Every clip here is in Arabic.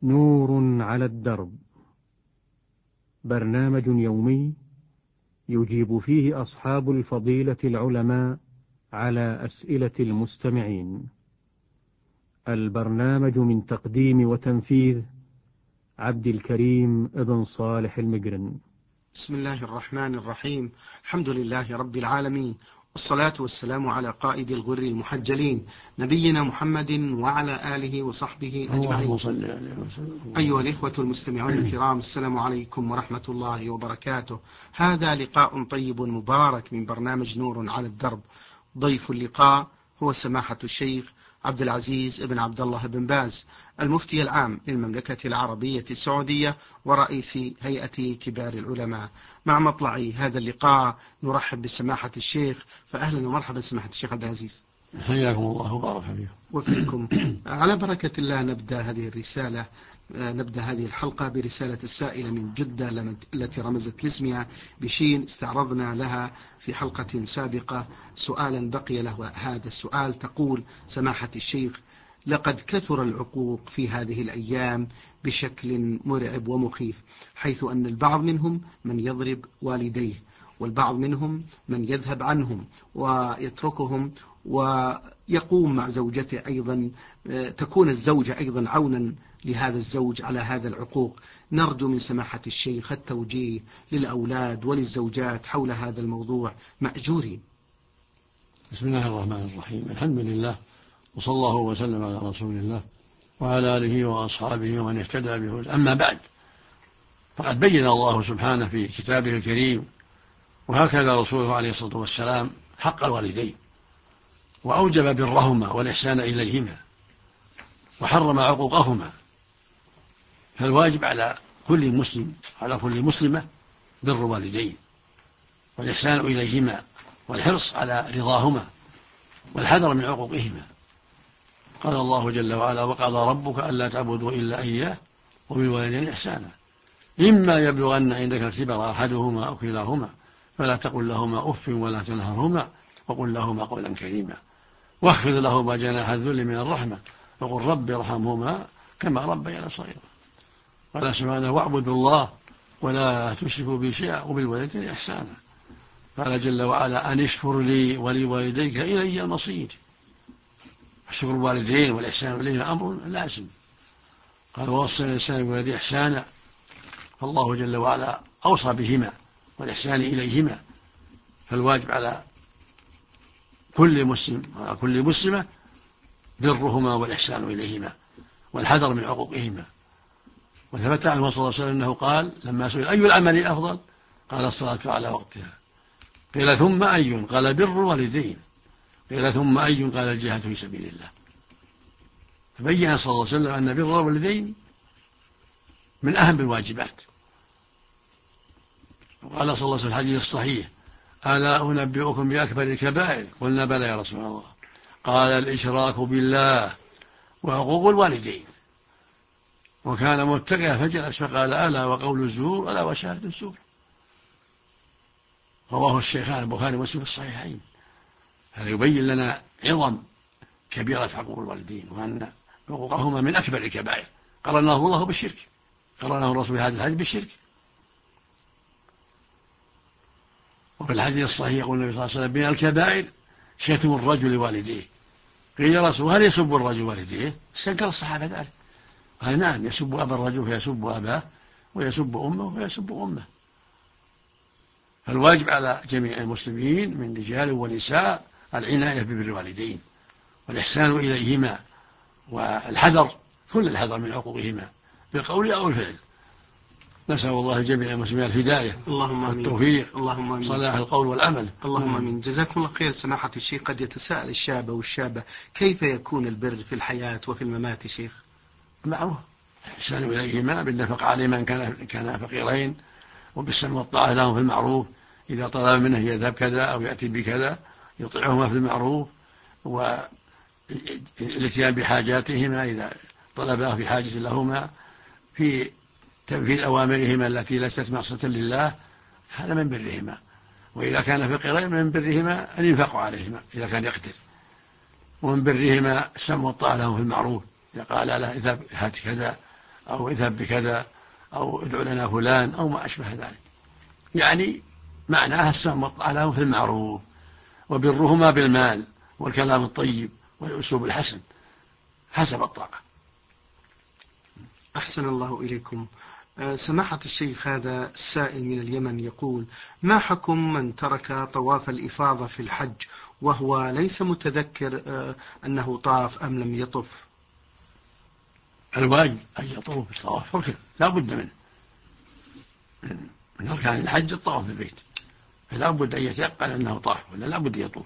نور على الدرب، برنامج يومي يجيب فيه أصحاب الفضيلة العلماء على أسئلة المستمعين. البرنامج من تقديم وتنفيذ عبد الكريم ابن صالح المقرن. بسم الله الرحمن الرحيم. الحمد لله رب العالمين، والصلاة والسلام على قائد الغر المحجلين نبينا محمد وعلى آله وصحبه أجمعين. أيها الإخوة المستمعون الكرام، السلام عليكم ورحمة الله وبركاته. هذا لقاء طيب مبارك من برنامج نور على الدرب. ضيف اللقاء هو سماحة الشيخ عبد العزيز بن عبد الله بن باز، المفتي العام للمملكة العربية السعودية ورئيس هيئة كبار العلماء. مع مطلع هذا اللقاء نرحب بسماحة الشيخ، فأهلا ومرحبا سماحة الشيخ عبد العزيز. حياكم الله وبارك فيكم. وفيكم. على بركة الله نبدأ هذه الحلقة برسالة السائلة من جدة التي رمزت لاسمها بشين. استعرضنا لها في حلقة سابقة سؤالا بقي له هذا السؤال. تقول سماحة الشيخ: لقد كثر العقوق في هذه الأيام بشكل مرعب ومخيف، حيث أن البعض منهم من يضرب والديه، والبعض منهم من يذهب عنهم ويتركهم ويقوم مع زوجته أيضا، تكون الزوجة أيضا عونا لهذا الزوج على هذا العقوق. نرجو من سماحة الشيخ التوجيه للأولاد وللزوجات حول هذا الموضوع مأجورين. بسم الله الرحمن الرحيم. الحمد لله، وصلى الله وسلم على رسول الله وعلى آله وأصحابه ومن اهتدى بهداه. أما بعد، فقد بين الله سبحانه في كتابه الكريم وهكذا رسوله عليه الصلاة والسلام حق الوالدين، وأوجب برهما والإحسان إليهما، وحرم عقوقهما. فالواجب على كل مسلم على كل مسلمة بر والدين والإحسان إليهما والحرص على رضاهما والحذر من عقوقهما. قال الله جل وعلا: وقضى ربك ألا تعبدوا إلا إياه وبالوالدين إحسانا إما يبلغن عندك الكبر أحدهما أو كلاهما فلا تقل لهما أف ولا تنهرهما وقل لهما قولا كريما واخفض لهما جناح الذل من الرحمة وقل رب ارحمهما كما ربيانا صغيرا. قال سبحانه: واعبدوا الله ولا تشركوا به شيئا وبالوالدين إحسانا. قال جل وعلا: أن اشكر لي ولوالديك إلي المصير. شكر الوالدين والإحسان إليهما أمر لازم. قال: ووصينا الإنسان بوالديه إحسانا. فالله جل وعلا أوصى بهما والإحسان إليهما. فالواجب على كل مسلم وعلى كل مسلمة برهما والإحسان إليهما والحذر من عقوقهما. وثبت عنه صلى الله عليه وسلم أنه قال لما سئل: أي العمل أفضل؟ قال: الصلاة على وقتها. قيل: ثم أي؟ قال: بر الوالدين. قيل: ثم أي؟ قال: الجهاد في سبيل الله. فبين صلى الله عليه وسلم أن بر الوالدين من أهم الواجبات. وقال صلى الله عليه وسلم في الحديث الصحيح: ألا أنبئكم بأكبر الكبائر؟ قلنا: بلى يا رسول الله. قال: الإشراك بالله وعقوق الوالدين. وكان متقيا فجلس فقال: ألا وقول الزور ألا وشهادة الزور. رواه الشيخان البخاري ومسلم في الصحيحين. هذا يبين لنا عظم كبيرة عقوق الوالدين، وأن عقوقهما من أكبر الكبائر. قرنه الله بالشرك، قرنه الرسول هذا الحديث بالشرك. وفي الحديث الصحيح يقول النبي صلى الله عليه وسلم: من الكبائر شتم الرجل والديه. قيل: يا رسول هل يسب الرجل والديه؟ استنكر الصحابة ذلك. قال: نعم، يسب أبا الرجل فيسب أباه، ويسب أمه فيسب أمه. فالواجب على جميع المسلمين من رجال ونساء العناية ببر الوالدين والإحسان إليهما والحذر، كل الحذر من عقوقهما بالقول أو الفعل. نسأل الله جميع المسلمين الهداية والتوفيق وصلاح القول والعمل. اللهم آمين. جزاكم الله خير. سماحة الشيخ، قد يتساءل الشاب والشابة: كيف يكون البر في الحياة وفي الممات؟ شيخ، معروف الإحسان إليهما بالنفقة على من كان فقيرين، وبالسمع والطاعة لهم في المعروف. إذا طلب منه يذهب كذا أو يأتي بكذا يطيعهما في المعروف، والاتيان بحاجاتهما إذا طلباه في حاجة لهما، في تنفيذ أوامرهما التي ليست معصية لله، هذا من برهما. وإذا كان فقيرين من برهما أن ينفقوا عليهما إذا كان يقدر. ومن برهما السمع والطاعة لهم في المعروف، إذا قال له اذهب هات كذا أو اذهب بكذا أو ادعو لنا فلان أو ما أشبه ذلك، يعني معناها السمع والطاعة لهم في المعروف، وبرهما بالمال والكلام الطيب والأسلوب الحسن حسب الطاقة. أحسن الله إليكم. سماحة الشيخ، هذا السائل من اليمن يقول: ما حكم من ترك طواف الإفاضة في الحج وهو ليس متذكر أنه طاف أم لم يطف؟ الواجب أن يطوف بالطواف ركن لا بد منه، من أركان الحج الطواف بالبيت، فلا بد أن يتيقن أنه طاف ولا لا بد يطوف.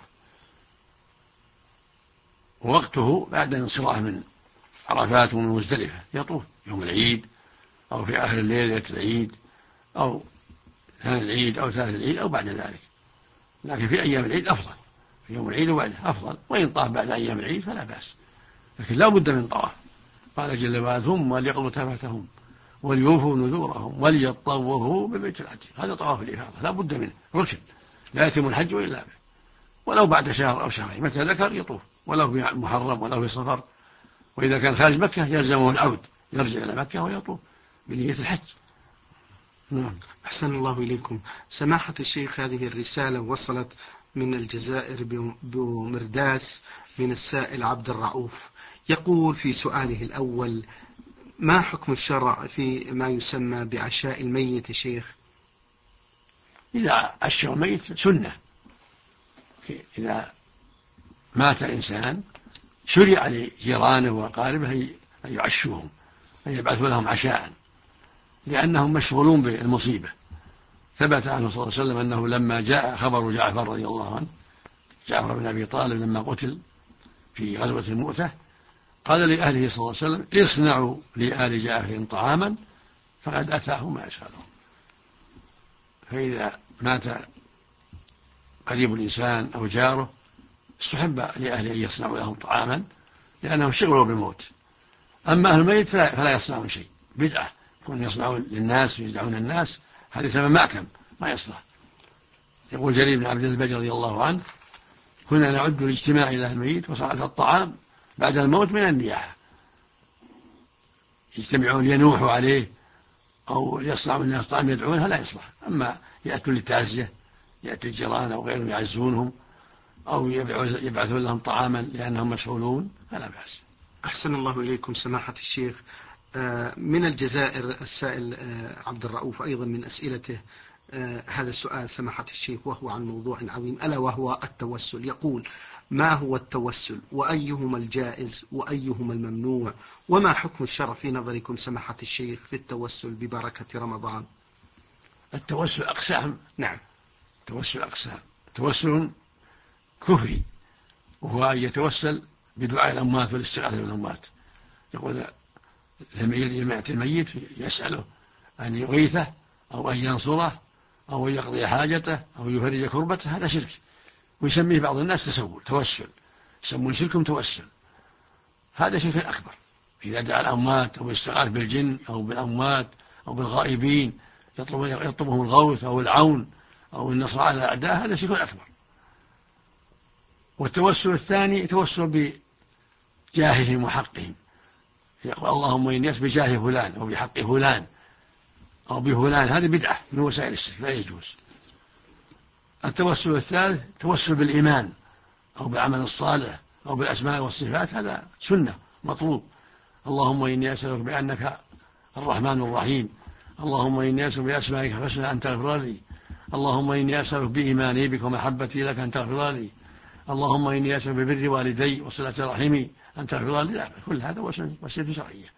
ووقته بعد الانصراف من عرفات ومن مزدلفة يطوف يوم العيد أو في آخر الليل ليلة العيد أو ثاني العيد أو ثالث العيد أو بعد ذلك، لكن في أيام العيد أفضل، في يوم العيد وبعده أفضل، وإن طاف بعد أيام العيد فلا بأس، لكن لا بد من طواف. قال جل وعلا: ثم وليقضوا تفثهم وليوفوا نذورهم وليطوفوا ببيت العتيق. هذا طواف الإفاضة لا بد منه ركن، لا يتم الحج إلا به، ولو بعد شهر أو شهرين متى ذكر يطوف، ولو في محرم ولو في صفر، وإذا كان خارج مكة يلزمه العود يرجع إلى مكة ويطوف بنية الحج. نعم. أحسن الله إليكم. سماحة الشيخ، هذه الرسالة وصلت من الجزائر بمرداس من السائل عبد الرؤوف، يقول في سؤاله الأول: ما حكم الشرع في ما يسمى بعشاء الميت يا شيخ؟ إذا عشوا الميت سنة، إذا مات الإنسان شرع لجيرانه وأقاربه أن يعشوهم، أن يبعثوا لهم عشاء، لأنهم مشغولون بالمصيبة. ثبت عنه صلى الله عليه وسلم أنه لما جاء خبر جعفر رضي الله عنه، جعفر بن أبي طالب لما قتل في غزوة المؤتة، قال لأهله صلى الله عليه وسلم: اصنعوا لآل جعفر طعاما فقد أتاه ما يسألهم. فإذا مات قريب الإنسان أو جاره استحب لأهله أن يصنعوا لهم طعاما لأنهم شغلوا بالموت. أما أهل الميت فلا يصنعون شيء، بدعة يكون يصنعون للناس ويدعون الناس، هذا سبب مأتم ما يصلح. يقول جرير بن عبد الله البجلي رضي الله عنه: كنا نعد الاجتماع إلى الميت وصنعة الطعام بعد الموت من النياحة، يجتمعون لينوحوا عليه أو يصنعوا الناس طعام يدعونها لا يصلح. أما يأتوا للتعزية، يأتي الجيران أو غيرهم يعزونهم أو يبعثون لهم طعاما لأنهم مشغولون فلا بأس. أحسن الله إليكم سماحة الشيخ. من الجزائر السائل عبد الرؤوف أيضا من أسئلته هذا السؤال سماحة الشيخ، وهو عن موضوع عظيم ألا وهو التوسل. يقول: ما هو التوسل وأيهما الجائز وأيهما الممنوع، وما حكم الشرع في نظركم سماحة الشيخ في التوسل ببركة رمضان؟ التوسل أقسام. نعم. التوسل أقسام: توسل كفري وهو أن يتوسل بدعاء الأموات والاستغاثة بالأموات، يقول لما يأتي الميت يسأله أن يغيثه أو أن ينصره أو أن يقضي حاجته أو يفرج كربته، هذا شرك، ويسميه بعض الناس توسل، يسمون شركهم توسل، هذا شرك أكبر. إذا دعا الأموات أو استغاث بالجن أو بالأموات أو بالغائبين يطلبهم الغوث أو العون أو النصر على الأعداء، هذا شرك أكبر. والتوسل الثاني توسل بجاههم وحقهم، يقول اللهم إني أسألك بجاه فلان أو بحق فلان أو بفلان، هذه بدعة من وسائل الشرك لا يجوز. التوسل الثالث توسل بالإيمان أو بالعمل الصالح أو بالأسماء والصفات، هذا سنة مطلوب. اللهم إني أسألك بأنك الرحمن الرحيم، اللهم إني أسألك بأسمائك الحسنى أن تغفر لي، اللهم إني أسألك بإيماني بك ومحبتي لك أن تغفر لي، اللهم إني أسألك ببر والدي وصلة رحمي أن تغفر لي. لا، كل هذا وسيلة شرعية،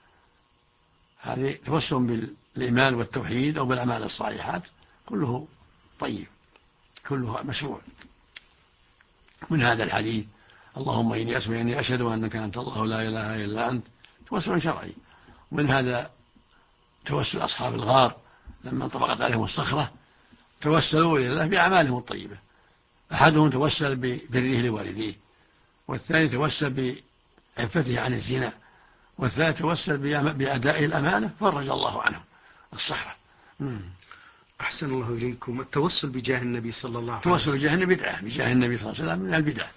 هذه توسل بالإيمان والتوحيد أو بالأعمال الصالحات، كله طيب، كله مشروع. من هذا الحديث اللهم إني أسألك إني أشهد أنك أنت الله لا إله إلا أنت، توسل شرعي. ومن هذا توسل أصحاب الغار لما انطبقت عليهم الصخرة توسلوا إلى الله بأعمالهم الطيبة، أحدهم توسل ببره لوالديه، والثاني توسل بعفته عن الزنا، والثالث توسل بأداء الأمانة فرج الله عنهم الصخرة. أحسن الله إليكم. التوسل بجاه النبي صلى الله عليه وسلم، التوسل بجاه النبي بدعة، بجاه النبي صلى الله عليه وسلم من البدع.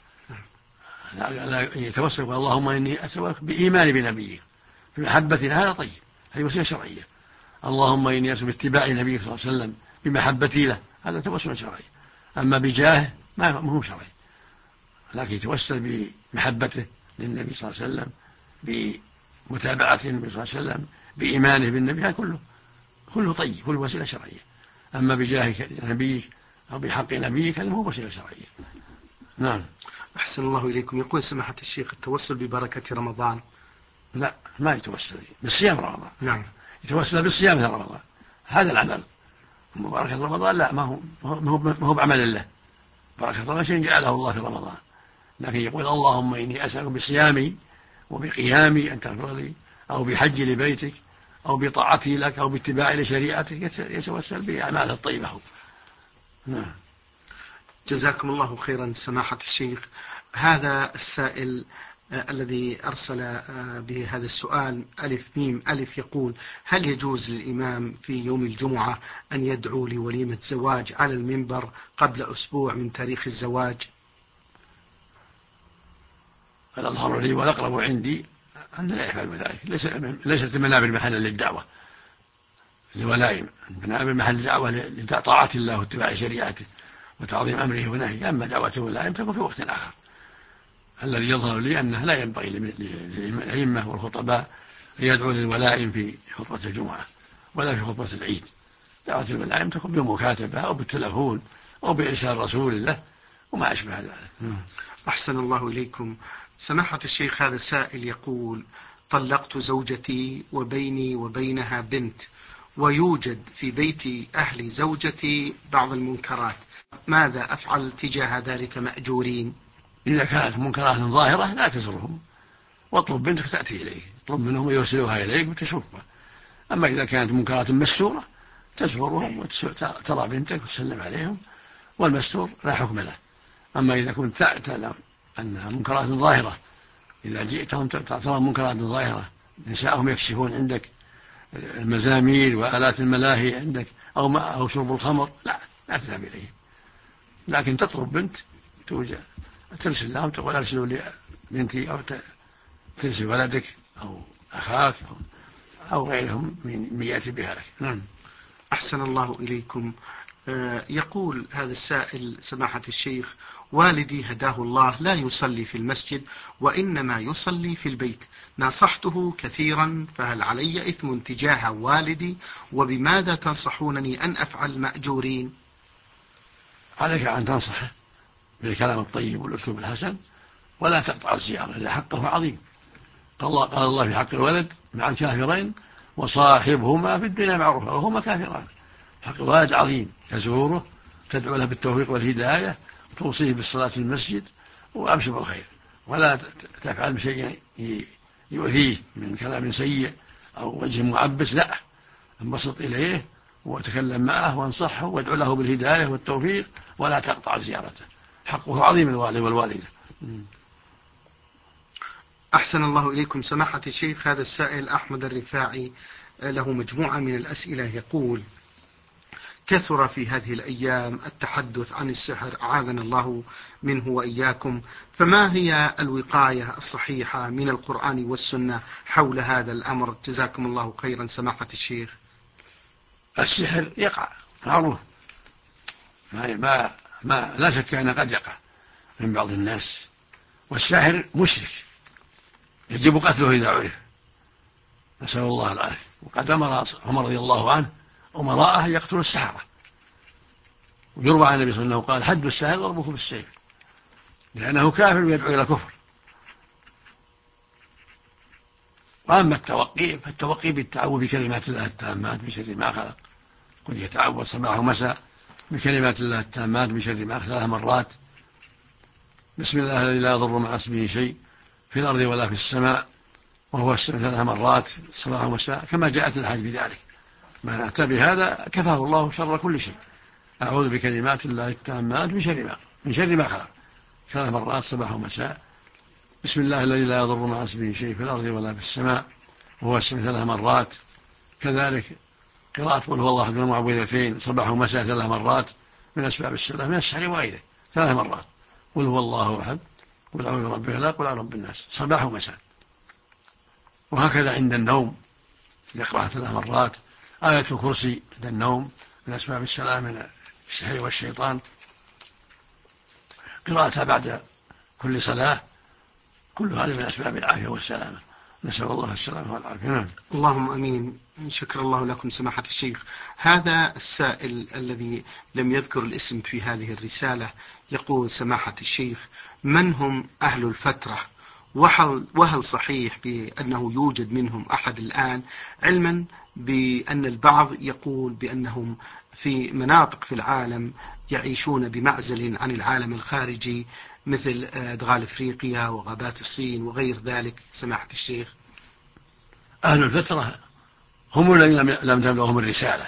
لا يتوسل اللهم إني أسألك بإيمان بنبيك بمحبة، هذا طيب، هذه وسيلة شرعية. اللهم إني أسأل باتباع نبيك صلى الله عليه وسلم بمحبتي له، هذا توسل شرعي. أما بجاه ما هو شرعي، لكن يتوسل بمحبته للنبي صلى الله عليه وسلم، بمتابعة النبي صلى الله عليه وسلم، بإيمانه بالنبي، هذا كله طيب، كله وسيلة شرعية. أما بجاه نبيك أو بحق نبيك هذا هو وسيلة شرعية. نعم. أحسن الله إليكم. يقول سماحة الشيخ التوسل ببركة رمضان. لا، ما يتوسل بالصيام رمضان. نعم. يتوسل بالصيام في رمضان، هذا العمل. بركة رمضان لا، ما هو بعمل الله. بركة رمضان شيء جعله الله في رمضان، لكن يقول اللهم إني أسألك بصيامي وبقيامي أن تغفر لي، أو بحج لبيتك، أو بطاعتي لك، أو باتباعي لشريعتك، يتوسل بأعماله الطيبة. نعم. جزاكم الله خيرا سماحة الشيخ. هذا السائل الذي أرسل بهذا السؤال ألف ميم ألف يقول: هل يجوز للإمام في يوم الجمعة أن يدعو لوليمة زواج على المنبر قبل أسبوع من تاريخ الزواج؟ الأظهر لي والأقرب عندي أن لا يفعل ذلك. ليست المنابر محلا للدعوة للولائم، المنابر محل الدعوة لطاعة الله واتباع شريعته وتعظيم أمره ونهيه. أما دعوة الولائم تكون في وقت آخر. الذي يظهر لي أنه لا ينبغي للأئمة والخطباء أن يدعوا للولائم في خطبة الجمعة ولا في خطبة العيد. دعوة الولائم تكون بمكاتبة أو بالتلفون أو بإرسال رسول له وما أشبه ذلك. أحسن الله إليكم. سماحة الشيخ هذا السائل يقول: طلقت زوجتي وبيني وبينها بنت، ويوجد في بيت أهل زوجتي بعض المنكرات، ماذا أفعل تجاه ذلك مأجورين؟ إذا كانت منكرات ظاهرة لا تزرهم، واطلب بنتك تأتي إليك، اطلب منهم يرسلوها إليك وتشوفها. أما إذا كانت منكرات مستورة تزورهم وترى بنتك وتسلم عليهم، والمستور لا حكم له. أما إذا كنت تعلم أنها منكرات ظاهرة، إذا جئتهم ترى منكرات ظاهرة، نساءهم يكشفون عندك المزامير وآلات الملاهي عندك أو شرب الخمر، لا تذهب إليهم. لكن تطلب بنت ترسل لهم، تقول أرسلوا لي بنتي، أو ترسل ولدك أو أخاك أو غيرهم من يأتي بها لك. نعم. أحسن الله إليكم. يقول هذا السائل سماحة الشيخ: والدي هداه الله لا يصلي في المسجد وإنما يصلي في البيت، نصحته كثيرا، فهل علي إثم تجاه والدي؟ وبماذا تنصحونني أن أفعل مأجورين؟ عليك أن تنصحه بالكلام الطيب والأسلوب الحسن، ولا تقطع الزيارة، لأن حقه عظيم. قال الله في حق الولد مع الكافرين: وصاحبهما في الدنيا معروفا وهما كافران. حق الولد عظيم، تزوره، تدعو له بالتوفيق والهداية، توصيه بالصلاة في المسجد، وأبشر بالخير، ولا تفعل بشيء يؤذيه من كلام سيء أو وجه معبس. لا، انبسط إليه وتكلم معه وانصحه وادعو له بالهداية والتوفيق، ولا تقطع زيارته، حقه عظيم الوالد والوالدة. أحسن الله إليكم سماحة الشيخ. هذا السائل أحمد الرفاعي له مجموعة من الأسئلة، يقول: كثر في هذه الأيام التحدث عن السحر، أعاذنا الله منه وإياكم، فما هي الوقاية الصحيحة من القرآن والسنة حول هذا الأمر؟ جزاكم الله خيرا سماحة الشيخ. السحر يقع معروف، لا شك أنه قد يقع من بعض الناس، والساحر مشرك يجب قتله إذا عرف، نسأل الله العافية. وقد أمر عمر رضي الله عنه أمراءه يقتلوا السحرة، ويروى عن النبي صلى الله عليه وسلم قال: حد الساحر ضربه بالسيف، لأنه كافر ويدعو إلى كفر. وأما التوقي فالتوقي بالتعوذ بكلمات الله التامات من شر ما خلق، قل يتعوذ صباح ومساء بكلمات الله التامات من شر ما خلق 3 مرات: بسم الله الذي لا يضر مع اسمه شيء في الأرض ولا في السماء وهو السميع 3 مرات صباح ومساء، كما جاءت الحديث بذلك. من أتى بهذا كفاه الله شر كل شيء. أعوذ بكلمات الله التامات من شر ما خلق 3 مرات صباح ومساء. بسم الله الذي لا يضر مع اسمه شيء في الأرض ولا في السماء وهو السميع 3 مرات. كذلك قراءة قل هو الله أحد المعوذتين صباح ومساء 3 مرات من أسباب السلام من السحر وغيره 3 مرات. قل هو الله أحد، قل أعوذ برب الفلق، قل أعوذ برب الناس، صباح ومساء. وهكذا عند النوم يقرأها 3 مرات. آية الكرسي عند النوم من أسباب السلام من السحر والشيطان. قراءتها بعد كل صلاة، كل هذا من أسباب العافية والسلامة. نسأل الله السلامة والعافية. نعم. اللهم أمين. شكر الله لكم سماحة الشيخ. هذا السائل الذي لم يذكر الاسم في هذه الرسالة يقول: سماحة الشيخ، من هم أهل الفترة؟ وهل صحيح بأنه يوجد منهم أحد الآن، علما بأن البعض يقول بأنهم في مناطق في العالم يعيشون بمعزل عن العالم الخارجي، مثل أدغال أفريقيا وغابات الصين وغير ذلك سماحة الشيخ؟ أهل الفترة هم الذين لم تبلغهم الرسالة،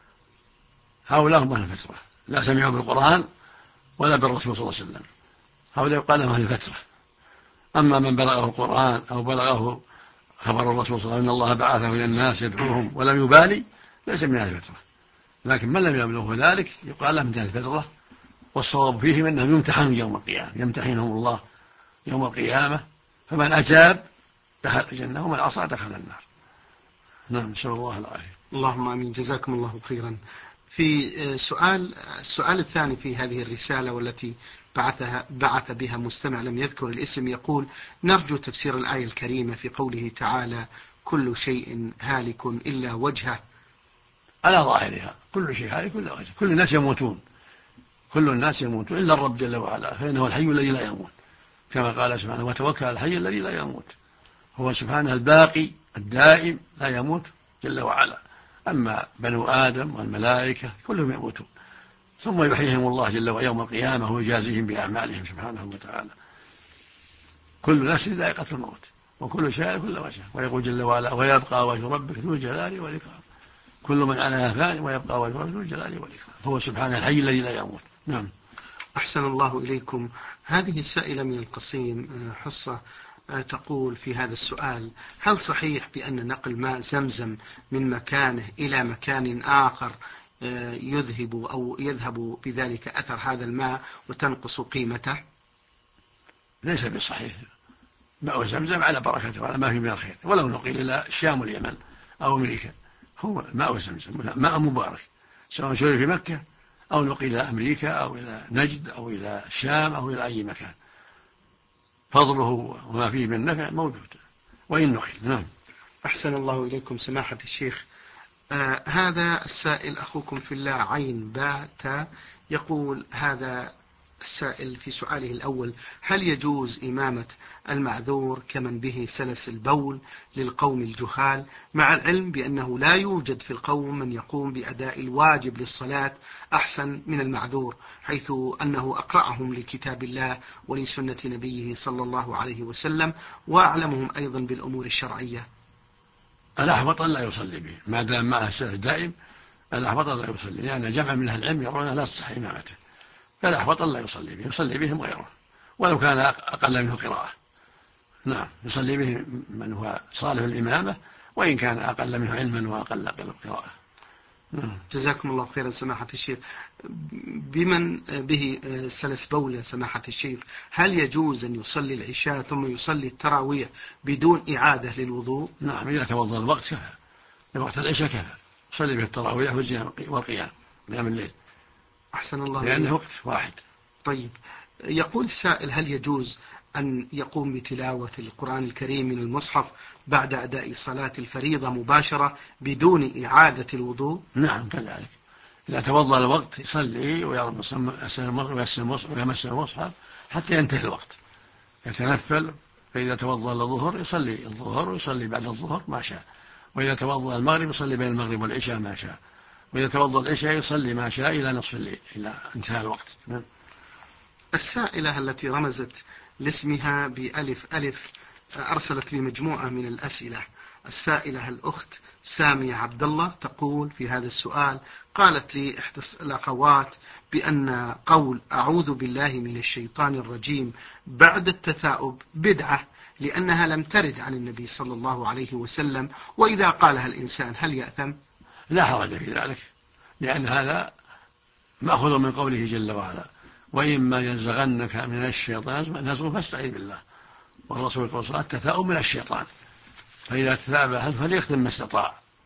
هؤلاء هم أهل الفترة، لا سمعوا بالقرآن ولا بالرسول صلى الله عليه وسلم، هؤلاء يقال لهم أهل الفترة. أما من بلغه القرآن أو بلغه خبر الرسول صلى الله عليه وسلم أن الله بعثه إلى الناس يدعوهم ولم يبالي، ليس من أهل الفترة. لكن من لم يبلغه ذلك يقال له من أهل الفترة، والصواب فيهم أنهم يمتحنون يوم القيامة، يمتحنهم الله يوم القيامة، فمن أجاب دخل الجنة ومن عصى دخل النار. نعم، نسأل الله العافية. اللهم آمين. جزاكم الله خيرا. في السؤال الثاني في هذه الرسالة والتي بعث بها مستمع لم يذكر الاسم، يقول: نرجو تفسير الآية الكريمة في قوله تعالى: كل شيء هالك إلا وجهه. على ظاهرها كل شيء هالك إلا وجهه، كل الناس يموتون، كل الناس يموتون إلا الرب جل وعلا، فإنه الحي الذي لا يموت، كما قال سبحانه: وتوكل على الحي الذي لا يموت. هو سبحانه الباقي الدائم لا يموت جل وعلا. أما بنو آدم والملائكة كلهم يموتون، ثم يحييهم الله جل وعلا يوم القيامة ويجازيهم بأعمالهم سبحانه وتعالى. كل نفس ذائقة الموت وكل شيء كل وجه. ويقول جل وعلا: ويبقى وجه ربك ذو الجلال والإكرام. كل من عليها فان ويبقى وجه ربك ذو الجلال والإكرام. هو سبحانه الحي الذي لا يموت. نعم. أحسن الله إليكم. هذه السائلة من القصيم حصة تقول في هذا السؤال: هل صحيح بأن نقل ماء زمزم من مكانه إلى مكان آخر يذهب بذلك أثر هذا الماء وتنقص قيمته؟ ليس بصحيح. ماء زمزم على بركته وعلى ما فيه من الخير، ولو نقل إلى الشام واليمن أو أمريكا، هو ماء زمزم ماء مبارك، سواء شرب في مكة أو نقل إلى أمريكا أو إلى نجد أو إلى الشام أو إلى أي مكان، فضله وما فيه من نفع موجود وإن نقل. نعم. أحسن الله إليكم سماحة الشيخ. هذا السائل أخوكم في الله عين باء يقول: هذا السائل في سؤاله الأول: هل يجوز إمامة المعذور كمن به سلس البول للقوم الجهال، مع العلم بأنه لا يوجد في القوم من يقوم بأداء الواجب للصلاة أحسن من المعذور، حيث أنه أقرأهم لكتاب الله ولسنة نبيه صلى الله عليه وسلم، وأعلمهم أيضا بالأمور الشرعية؟ الأحوط لا يصلي به ما دام معه سلس دائم، الأحوط لا يصلي، لأن جمع من أهل العلم يرون لا تصح إمامته، فالأحوط لا يصلي به، يصلي بهم غيره ولو كان أقل منه قراءة. نعم، يصلي به من هو صالح الإمامة وإن كان أقل منه علما وأقل قراءة. نعم. جزاكم الله خيرا سماحة الشيخ. بمن به سلس بول سماحة الشيخ، هل يجوز أن يصلي العشاء ثم يصلي التراويح بدون إعادة للوضوء؟ نعم، إذا توضأ الوقت كفى، لوقت العشاء كفى، يصلي به التراويح والقيام قيام الليل، أحسن الله لأنه وقت واحد. طيب، يقول السائل: هل يجوز أن يقوم بتلاوة القرآن الكريم من المصحف بعد أداء صلاة الفريضة مباشرة بدون إعادة الوضوء؟ نعم كذلك، إذا توضأ الوقت يصلي ويمس المصحف حتى ينتهي الوقت، يتنفل، فإذا توضأ الظهر يصلي الظهر ويصلي بعد الظهر ما شاء، وإذا توضأ المغرب يصلي بين المغرب والعشاء ما شاء، وإذا توضأ العشاء يصلي ما شاء إلى نصف الليل إلى انتهاء الوقت. نعم. السائلة التي رمزت لاسمها بألف ألف أرسلت لي مجموعة من الأسئلة. السائلة الأخت سامية عبد الله تقول في هذا السؤال: قالت لي إحدى الأخوات بأن قول أعوذ بالله من الشيطان الرجيم بعد التثاؤب بدعة، لأنها لم ترد عن النبي صلى الله عليه وسلم، وإذا قالها الإنسان هل يأثم؟ لا حرج في ذلك، لأن هذا مأخذ من قوله جل وعلا: وإما ينزغنك من الشيطان نزغ فاستعذ بالله. والرسول يقول: التثاؤب من الشيطان، فإذا تثاءب أحد فليختم ما استطاع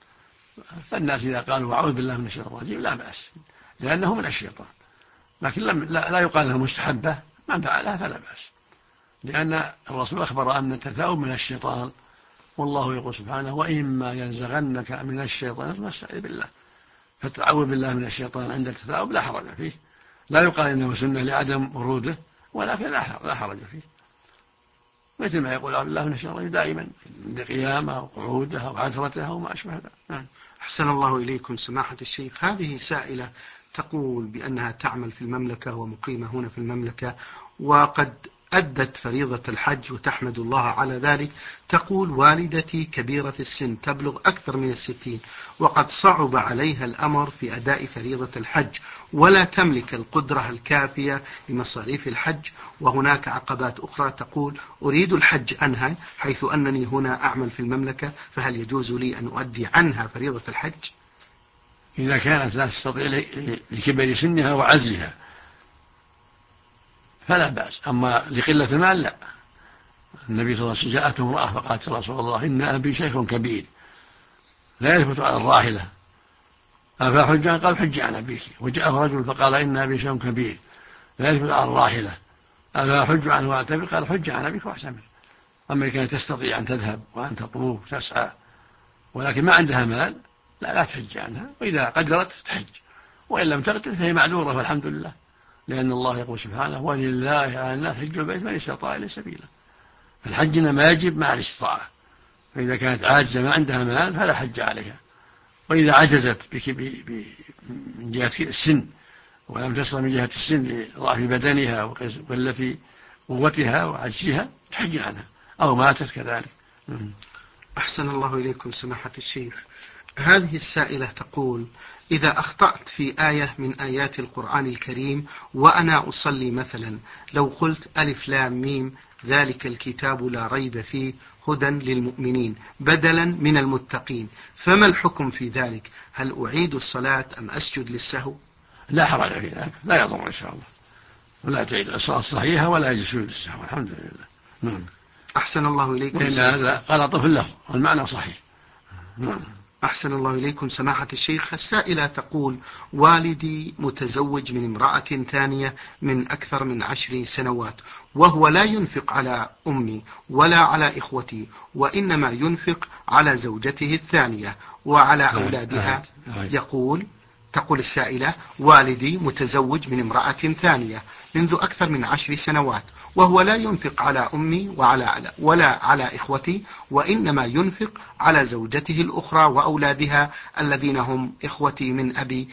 فالناس إذا قالوا أعوذ بالله من الشيطان الرجيم لا بأس، لأنه من الشيطان، لكن لا يقال أنها مستحبة، من فعلها فلا بأس، لأن الرسول أخبر أن التثاؤب من الشيطان، والله يقول سبحانه وإما ينزغنك من الشيطان فاستعذ بالله، فالتعوذ بالله من الشيطان عند التثاؤب لا حرج فيه، لا يقال إنه سنة لعدم وروده، ولكن لا حرج فيه، مثل ما يقول أعوذ بالله من الشيطان دائما عند قيامه أو قعوده أو عثرته أو ما أشبه ذلك. نعم. أحسن الله إليكم سماحة الشيخ. هذه سائلة تقول بأنها تعمل في المملكة ومقيمة هنا في المملكة، وقد أدت فريضة الحج وتحمد الله على ذلك. تقول والدتي كبيرة في السن تبلغ أكثر من 60، وقد صعب عليها الأمر في أداء فريضة الحج، ولا تملك القدرة الكافية لمصاريف الحج، وهناك عقبات أخرى. تقول أريد الحج عنها حيث أنني هنا أعمل في المملكة، فهل يجوز لي أن أؤدي عنها فريضة الحج؟ إذا كانت لا تستطيع لكبر سنها وعزها فلا بأس، أما لقلة المال لا. النبي صلى الله عليه وسلم جاءته امرأة فقالت يا رسول الله إن أبي شيخ كبير لا يثبت على الراحلة أفأحج عنه؟ قال حج عن أبيك. وجاءه رجل فقال إن أبي شيخ كبير لا يثبت على الراحلة أفأحج عنه وأعتمر؟ قال حج عن أبيك واعتمر. أما إذا كانت تستطيع أن تذهب وأن تطوف تسعى ولكن ما عندها مال لا تحج عنها، وإذا قدرت تحج، وإن لم تقدر فهي معذورة والحمد لله، لأن الله يقول سبحانه ولله على الناس حج البيت من استطاع إليه سبيلا. فالحج إنما يجب مع الاستطاعة، فإذا كانت عاجزة ما عندها مال فلا حج عليها، وإذا عجزت من جهة السن ولم تصل من جهة السن لضعف بدنها وقلة قوتها وعجزها تحج عنها، أو ماتت كذلك. أحسن الله إليكم سماحة الشيخ. هذه السائلة تقول إذا أخطأت في آية من آيات القرآن الكريم وأنا أصلي مثلا، لو قلت ألف لام ميم ذلك الكتاب لا ريب فيه هدى للمؤمنين بدلا من المتقين، فما الحكم في ذلك؟ هل أعيد الصلاة أم أسجد للسهو؟ لا حرج في ذلك، لا يضر إن شاء الله، ولا تعيد الصلاة الصحيحة ولا يجوز للسهو، الحمد لله. نعم. أحسن الله إليكم. لأن هذا غلط في اللفظ والمعنى صحيح. نعم. أحسن الله إليكم سماحة الشيخ. السائلة تقول والدي متزوج من امرأة ثانية من أكثر من 10 سنوات، وهو لا ينفق على أمي ولا على إخوتي، وإنما ينفق على زوجته الثانية وعلى أولادها. تقول السائلة والدي متزوج من امرأة ثانية منذ أكثر من 10 سنوات، وهو لا ينفق على أمي ولا على إخوتي، وإنما ينفق على زوجته الأخرى وأولادها الذين هم إخوتي من أبي،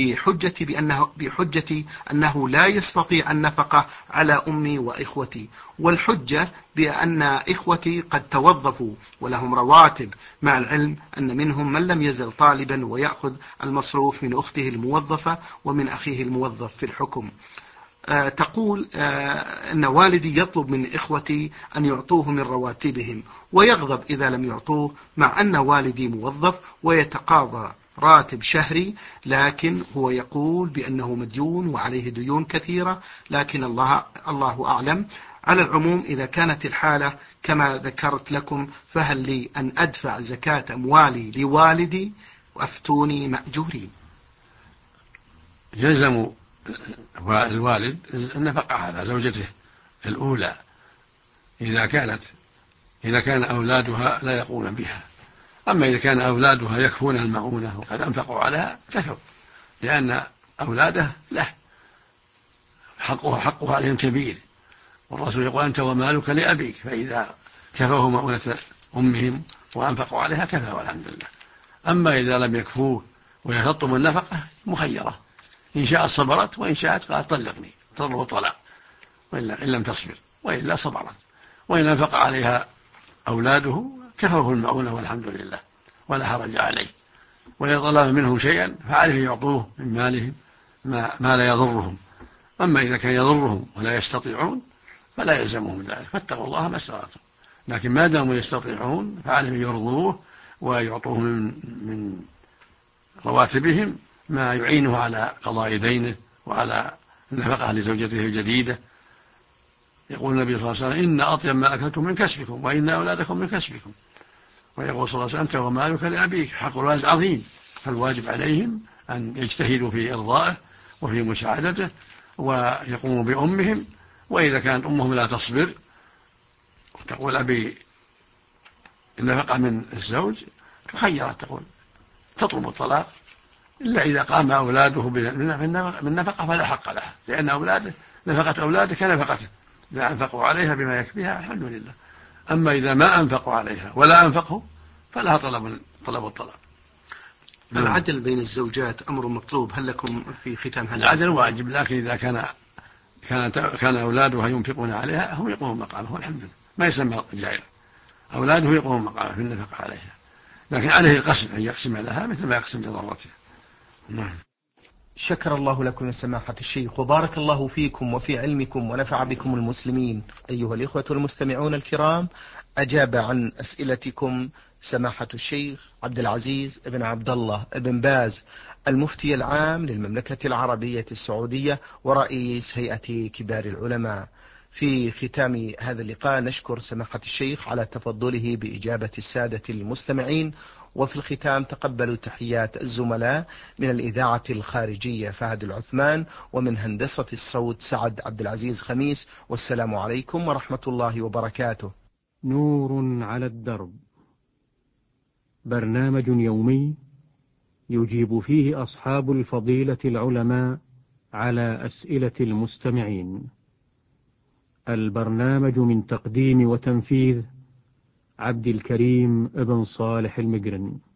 بحجة أنه لا يستطيع النفقة على أمي وإخوتي، والحجة بأن إخوتي قد توظفوا ولهم رواتب، مع العلم أن منهم من لم يزل طالبا ويأخذ المصروف من أخته الموظفة ومن أخيه الموظف في الحكم. تقول أن والدي يطلب من إخوتي أن يعطوه من رواتبهم ويغضب إذا لم يعطوه، مع أن والدي موظف ويتقاضى راتب شهري، لكن هو يقول بأنه مديون وعليه ديون كثيرة، لكن الله أعلم. على العموم إذا كانت الحالة كما ذكرت لكم، فهل لي أن أدفع زكاة أموالي لوالدي؟ وأفتوني مأجورين. يلزم الوالد النفقة على زوجته الأولى إذا كان أولادها لا يقومون بها، أما إذا كان أولادها يكفون المعونة وقد أنفقوا عليها كفوا، لأن أولاده له حقه عليهم كبير، والرسول يقول أنت ومالك لأبيك، فإذا كفوا مؤونة أمهم وأنفقوا عليها كفى والحمد لله. أما إذا لم يكفوه ويتطلب النفقة مخيرة، إن شاءت صبرت وإن شاءت قالت طلقني تطلب طلاق، إن لم تصبر، وإلا صبرت، وإن أنفق عليها أولاده كفوه المعونة والحمد لله ولا حرج عليه. وإذا طلب منهم شيئا فعليه يعطوه من مالهم ما لا يضرهم، أما إذا كان يضرهم ولا يستطيعون فلا يلزمهم ذلك، فاتقوا الله ما استطعتم، لكن ما داموا يستطيعون فعليهم يرضوه ويعطوه من رواتبهم ما يعينه على قضاء دينه وعلى النفقة لزوجته الجديدة. يقول النبي صلى الله عليه وسلم إن أطيب ما أكلتم من كسبكم وإن أولادكم من كسبكم، ويقول صلى الله عليه وسلم أنت ومالك لأبيك، حق الوالد عظيم، فالواجب عليهم أن يجتهدوا في إرضائه وفي مساعدته ويقوموا بأمهم. وإذا كانت أمهم لا تصبر تقول أبي النفقة من الزوج تخيرت، تقول تطلب الطلاق إلا إذا قام أولاده من نفقة فلا حق له، لأن أولاده نفقة أولاده كنفقته، إذا أنفقوا عليها بما يكفيها الحمد لله. أما إذا ما أنفقوا عليها ولا أنفقوا فلها طلب الطلاق. العدل بين الزوجات أمر مطلوب، هل لكم في ختام هذا؟ العدل واجب، لكن إذا كان أولادها ينفقون عليها هم يقومون مقامه والحمد لله، ما يسمى جائر، أولاده يقومون مقامه في النفقة عليها، لكن عليه القسم أن يقسم لها مثل ما يقسم لضرتها. نعم. شكر الله لكم سماحة الشيخ، وبارك الله فيكم وفي علمكم ونفع بكم المسلمين. أيها الإخوة المستمعون الكرام، أجاب عن أسئلتكم سماحة الشيخ عبد العزيز بن عبد الله بن باز، المفتي العام للمملكة العربية السعودية ورئيس هيئة كبار العلماء. في ختام هذا اللقاء نشكر سماحة الشيخ على تفضله بإجابة السادة المستمعين، وفي الختام تقبلوا تحيات الزملاء من الإذاعة الخارجية فهد العثمان، ومن هندسة الصوت سعد عبد العزيز خميس، والسلام عليكم ورحمة الله وبركاته. نور على الدرب، برنامج يومي يجيب فيه أصحاب الفضيلة العلماء على أسئلة المستمعين. البرنامج من تقديم وتنفيذ عبد الكريم ابن صالح المقرن.